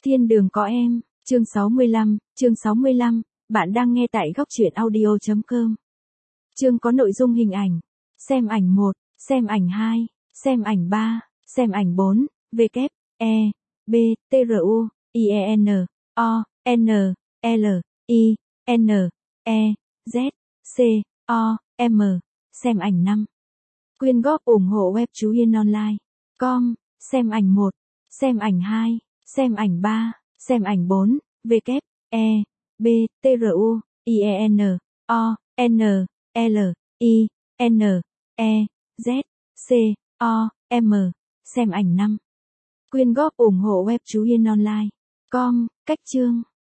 Thiên đường có em, chương 65, bạn đang nghe tại góc truyện audio.com. Chương có nội dung hình ảnh. Xem ảnh 1, xem ảnh 2, xem ảnh 3, xem ảnh 4, W, E, B, T, R, U, I, E, N, O, N, L, I, N, E, Z, C, O, M, xem ảnh 5. Quyên góp ủng hộ web Chú Hiên Online. Com, xem ảnh 1, xem ảnh 2, xem ảnh 3, xem ảnh 4, W, E, B, T, R, U, I, E, N, O, N, L, I, N, E, Z, C, O, M, xem ảnh 5. Quyên góp ủng hộ web Chú Hiên Online. Com, cách chương.